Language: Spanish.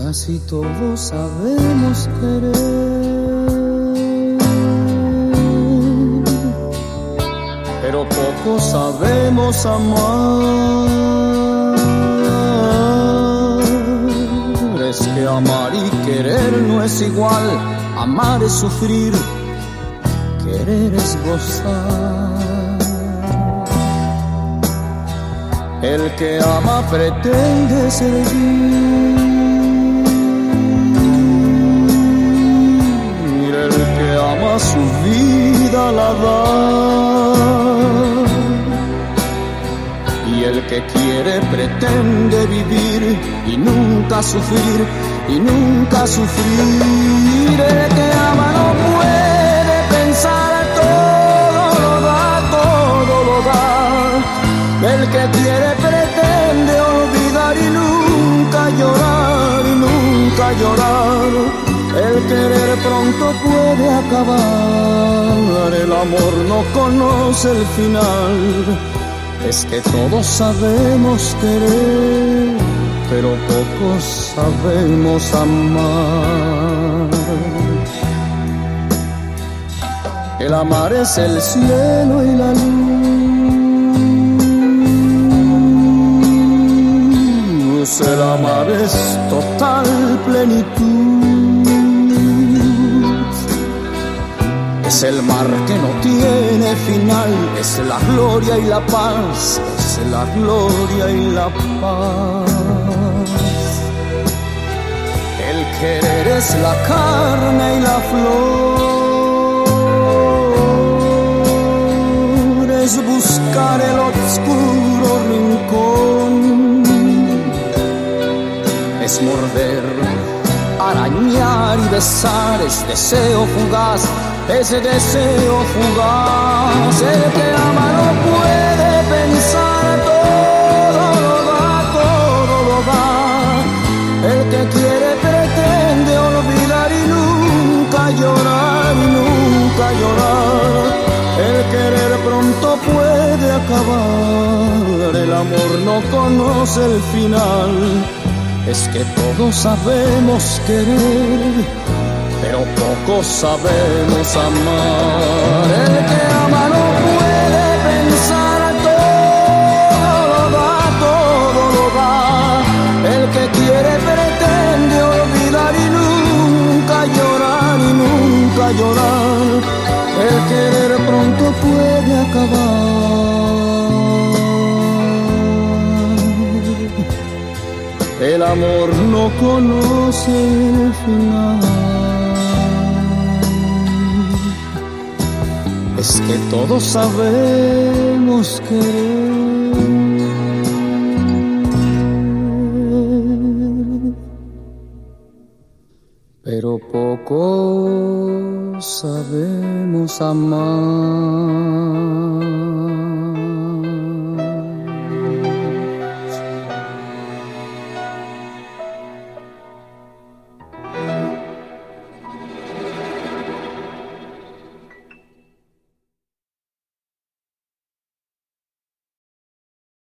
Casi todos sabemos querer, pero pocos sabemos amar. Es que amar y querer no es igual. Amar es sufrir, querer es gozar. El que ama pretende servir, el que ama su vida la da, y el que quiere pretende vivir y nunca sufrir, y nunca sufrir. El que ama no puede pensar, todo lo da, todo lo da. El que quiere pretende olvidar y nunca llorar, y nunca llorar. El querer pronto puede acabar, el amor no conoce el final. Es que todos sabemos querer, pero pocos sabemos amar. El amar es el cielo y la luz. El amar es total plenitud. Es el mar que no tiene final. Es la gloria y la paz. Es la gloria y la paz. El querer es la carne y la flor. Es buscar el oscuro rincón. Es morder, arañar y besar, es deseo fugaz, es deseo fugaz. El que ama no puede pensar, todo lo da, todo lo da. El que quiere pretende olvidar y nunca llorar, y nunca llorar. El querer pronto puede acabar, el amor no conoce el final. Es que todos sabemos querer, pero pocos sabemos amar. El que ama no puede pensar, todo lo da, todo lo da. El que quiere pretende olvidar y nunca llorar, y nunca llorar. El querer pronto puede acabar. El amor no conoce el final. Es que todos sabemos querer, pero poco sabemos amar.